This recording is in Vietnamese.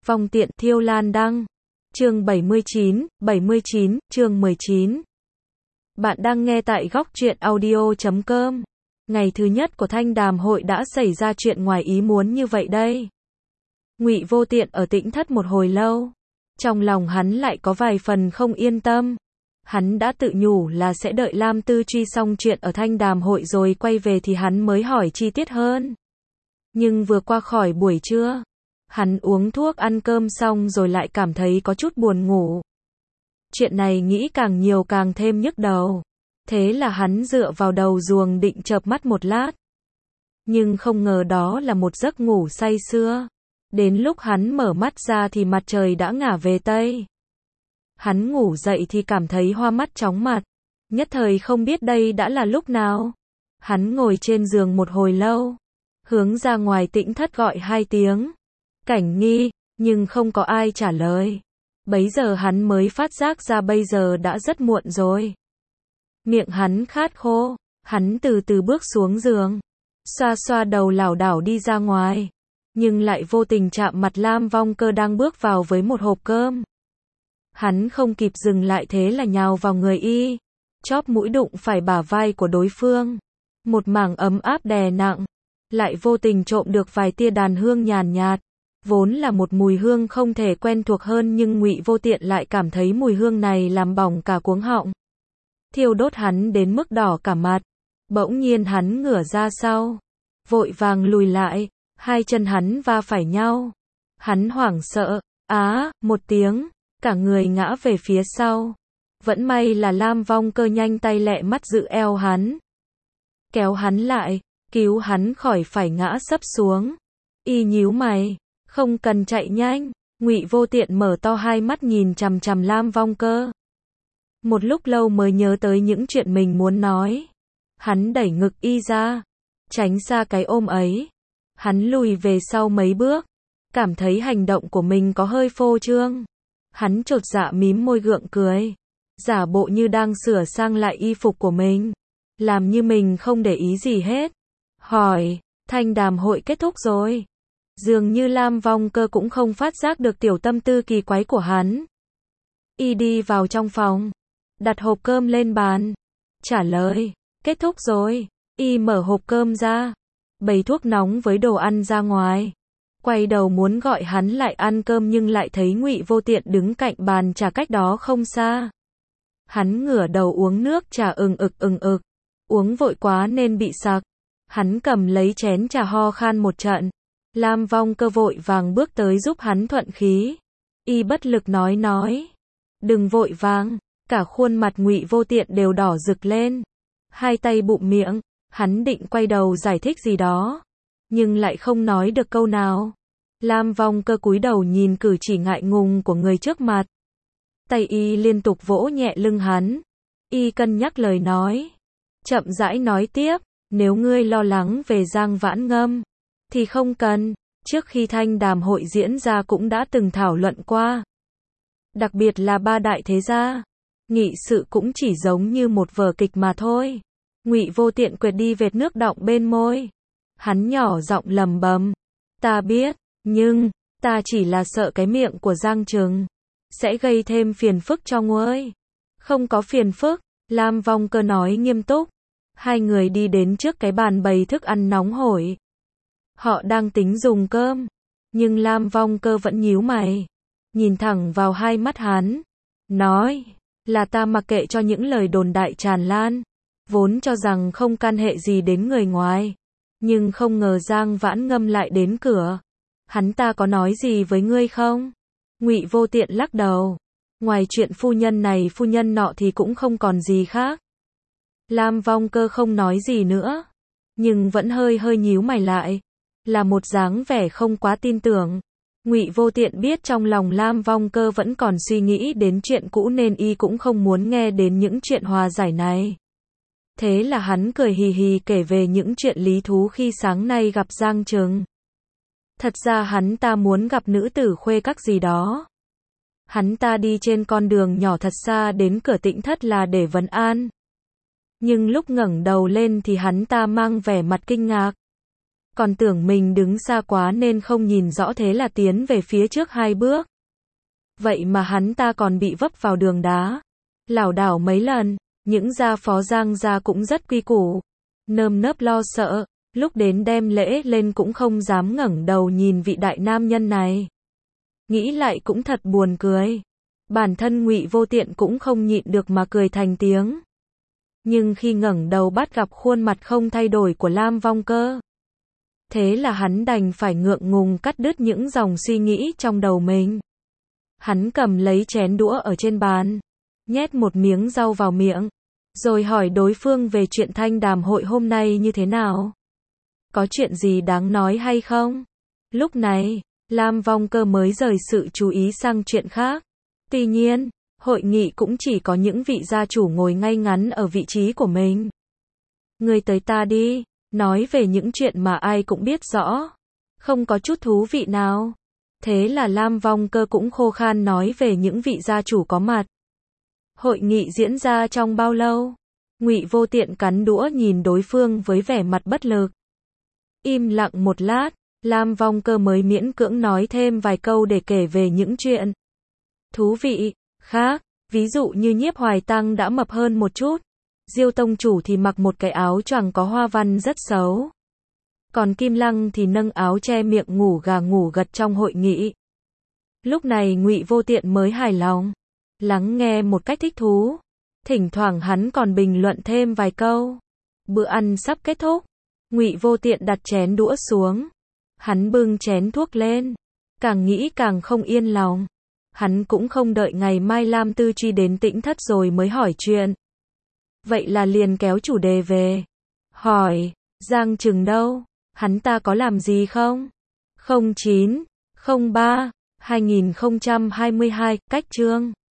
Vong tiện thiêu lan đăng. Chương 79, chương 19. Bạn đang nghe tại góc truyện audio.com. Ngày thứ nhất của thanh đàm hội đã xảy ra chuyện ngoài ý muốn như vậy đây. Ngụy Vô Tiện ở Tĩnh Thất một hồi lâu. Trong lòng hắn lại có vài phần không yên tâm. Hắn đã tự nhủ là sẽ đợi Lam Tư Truy xong chuyện ở thanh đàm hội rồi quay về thì hắn mới hỏi chi tiết hơn. Nhưng vừa qua khỏi buổi trưa, hắn uống thuốc ăn cơm xong rồi lại cảm thấy có chút buồn ngủ. Chuyện này nghĩ càng nhiều càng thêm nhức đầu. Thế là hắn dựa vào đầu giường định chợp mắt một lát. Nhưng không ngờ đó là một giấc ngủ say sưa. Đến lúc hắn mở mắt ra thì mặt trời đã ngả về Tây. Hắn ngủ dậy thì cảm thấy hoa mắt chóng mặt. Nhất thời không biết đây đã là lúc nào. Hắn ngồi trên giường một hồi lâu. Hướng ra ngoài Tĩnh Thất gọi 2 tiếng. Cảnh Nghi, nhưng không có ai trả lời. Bấy giờ hắn mới phát giác ra bây giờ đã rất muộn rồi. Miệng hắn khát khô, hắn từ từ bước xuống giường. Xoa xoa đầu lảo đảo đi ra ngoài. Nhưng lại vô tình chạm mặt Lam Vong Cơ đang bước vào với một hộp cơm. Hắn không kịp dừng lại thế là nhào vào người y. Chóp mũi đụng phải bả vai của đối phương. Một mảng ấm áp đè nặng. Lại vô tình trộm được vài tia đàn hương nhàn nhạt. Vốn là một mùi hương không thể quen thuộc hơn nhưng Ngụy Vô Tiện lại cảm thấy mùi hương này làm bỏng cả cuống họng. Thiêu đốt hắn đến mức đỏ cả mặt. Bỗng nhiên hắn ngửa ra sau. Vội vàng lùi lại. Hai chân hắn va phải nhau. Hắn hoảng sợ. Một tiếng. Cả người ngã về phía sau. Vẫn may là Lam Vong Cơ nhanh tay lẹ mắt giữ eo hắn. Kéo hắn lại. Cứu hắn khỏi phải ngã sấp xuống. Y nhíu mày. Không cần chạy nhanh. Ngụy Vô Tiện mở to hai mắt nhìn chằm chằm Lam Vong Cơ. Một lúc lâu mới nhớ tới những chuyện mình muốn nói. Hắn đẩy ngực y ra. Tránh xa cái ôm ấy. Hắn lùi về sau mấy bước. Cảm thấy hành động của mình có hơi phô trương. Hắn chột dạ mím môi gượng cười. Giả bộ như đang sửa sang lại y phục của mình. Làm như mình không để ý gì hết. Hỏi, thanh đàm hội kết thúc rồi. Dường như Lam Vong Cơ cũng không phát giác được tiểu tâm tư kỳ quái của hắn. Y đi vào trong phòng. Đặt hộp cơm lên bàn. Trả lời, kết thúc rồi. Y mở hộp cơm ra. Bày thuốc nóng với đồ ăn ra ngoài. Quay đầu muốn gọi hắn lại ăn cơm nhưng lại thấy Ngụy Vô Tiện đứng cạnh bàn trà cách đó không xa. Hắn ngửa đầu uống nước trà ừng ực. Uống vội quá nên bị sặc. Hắn cầm lấy chén trà ho khan một trận. Lam Vong Cơ vội vàng bước tới giúp hắn thuận khí. Y bất lực nói. Đừng vội vàng. Cả khuôn mặt Ngụy Vô Tiện đều đỏ rực lên. Hai tay bụm miệng. Hắn định quay đầu giải thích gì đó. Nhưng lại không nói được câu nào. Lam Vong Cơ cúi đầu nhìn cử chỉ ngại ngùng của người trước mặt. Tay y liên tục vỗ nhẹ lưng hắn. Y cân nhắc lời nói. Chậm rãi nói tiếp. Nếu ngươi lo lắng về Giang Vãn Ngâm thì không cần. Trước khi thanh đàm hội diễn ra cũng đã từng thảo luận qua. Đặc biệt là ba đại thế gia. Nghị sự cũng chỉ giống như một vở kịch mà thôi. Ngụy Vô Tiện quệt đi vệt nước đọng bên môi. Hắn nhỏ giọng lầm bầm. Ta biết, nhưng, ta chỉ là sợ cái miệng của Giang Trừng sẽ gây thêm phiền phức cho ngươi. Không có phiền phức, Lam Vong Cơ nói nghiêm túc. Hai người đi đến trước cái bàn bày thức ăn nóng hổi. Họ đang tính dùng cơm. Nhưng Lam Vong Cơ vẫn nhíu mày. Nhìn thẳng vào hai mắt hắn. Nói, là ta mặc kệ cho những lời đồn đại tràn lan. Vốn cho rằng không can hệ gì đến người ngoài. Nhưng không ngờ Giang Vãn Ngâm lại đến cửa. Hắn ta có nói gì với ngươi không? Ngụy Vô Tiện lắc đầu. Ngoài chuyện phu nhân này phu nhân nọ thì cũng không còn gì khác. Lam Vong Cơ không nói gì nữa. Nhưng vẫn hơi nhíu mày lại. Là một dáng vẻ không quá tin tưởng. Ngụy Vô Tiện biết trong lòng Lam Vong Cơ vẫn còn suy nghĩ đến chuyện cũ nên y cũng không muốn nghe đến những chuyện hòa giải này. Thế là hắn cười hì hì kể về những chuyện lý thú khi sáng nay gặp Giang Trừng. Thật ra hắn ta muốn gặp nữ tử khuê các gì đó. Hắn ta đi trên con đường nhỏ thật xa đến cửa Tĩnh Thất là để vấn an. Nhưng lúc ngẩng đầu lên thì hắn ta mang vẻ mặt kinh ngạc. Còn tưởng mình đứng xa quá nên không nhìn rõ, thế là tiến về phía trước 2 bước. Vậy mà hắn ta còn bị vấp vào đường đá, lảo đảo mấy lần. Những gia phó Giang gia cũng rất quy củ, nơm nớp lo sợ, lúc đến đem lễ lên cũng không dám ngẩng đầu nhìn vị đại nam nhân này. Nghĩ lại cũng thật buồn cười. Bản thân Ngụy Vô Tiện cũng không nhịn được mà cười thành tiếng. Nhưng khi ngẩng đầu bắt gặp khuôn mặt không thay đổi của Lam Vong Cơ, thế là hắn đành phải ngượng ngùng cắt đứt những dòng suy nghĩ trong đầu mình. Hắn cầm lấy chén đũa ở trên bàn, nhét một miếng rau vào miệng, rồi hỏi đối phương về chuyện thanh đàm hội hôm nay như thế nào. Có chuyện gì đáng nói hay không? Lúc này, Lam Vong Cơ mới rời sự chú ý sang chuyện khác. Tuy nhiên, hội nghị cũng chỉ có những vị gia chủ ngồi ngay ngắn ở vị trí của mình. Người tới ta đi, nói về những chuyện mà ai cũng biết rõ, không có chút thú vị nào. Thế là Lam Vong Cơ cũng khô khan nói về những vị gia chủ có mặt. Hội nghị diễn ra trong bao lâu? Ngụy Vô Tiện cắn đũa nhìn đối phương với vẻ mặt bất lực. Im lặng một lát, Lam Vong Cơ mới miễn cưỡng nói thêm vài câu để kể về những chuyện thú vị khác, ví dụ như Nhiếp Hoài Tăng đã mập hơn một chút, Diêu tông chủ thì mặc một cái áo choàng có hoa văn rất xấu, còn Kim Lăng thì nâng áo che miệng ngủ gà ngủ gật trong hội nghị. Lúc này Ngụy Vô Tiện mới hài lòng, lắng nghe một cách thích thú. Thỉnh thoảng hắn còn bình luận thêm vài câu. Bữa ăn sắp kết thúc, Ngụy Vô Tiện đặt chén đũa xuống. Hắn bưng chén thuốc lên, càng nghĩ càng không yên lòng. Hắn cũng không đợi ngày mai Lam Tư Truy đến Tĩnh Thất rồi mới hỏi chuyện. Vậy là liền kéo chủ đề về. Hỏi, Giang Trừng đâu? Hắn ta có làm gì không? 09, 03, 2022, cách chương